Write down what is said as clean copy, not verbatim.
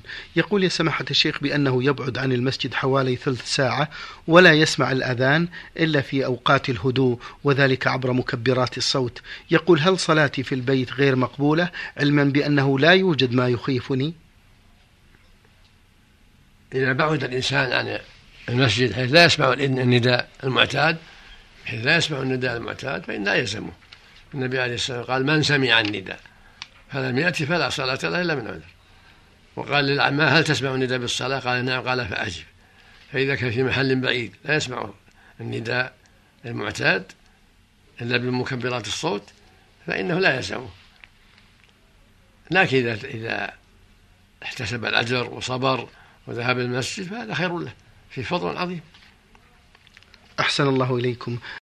يقول: يا سماحة الشيخ، بأنه يبعد عن المسجد حوالي ثلث ساعة ولا يسمع الأذان إلا في أوقات الهدوء، وذلك عبر مكبرات الصوت. يقول: هل صلاتي في البيت غير مقبولة، علما بأنه لا يوجد ما يخيفني؟ إذا بعد الإنسان عن المسجد حيث لا يسمع النداء المعتاد فإن لا يلزمه. النبي عليه الصلاة والسلام قال: من سمع النداء فلم يأتي فلا صلاة له إلا من عذر. وقال للأعمى: هل تسمع النداء بالصلاة؟ قال: نعم. قال: فأجب. فإذا كان في محل بعيد لا يسمع النداء المعتاد إلا بمكبرات الصوت فإنه لا يلزمه. لكن إذا احتسب الأجر وصبر وذهب المسجد فهذا خير له، في فضل عظيم. أحسن الله إليكم.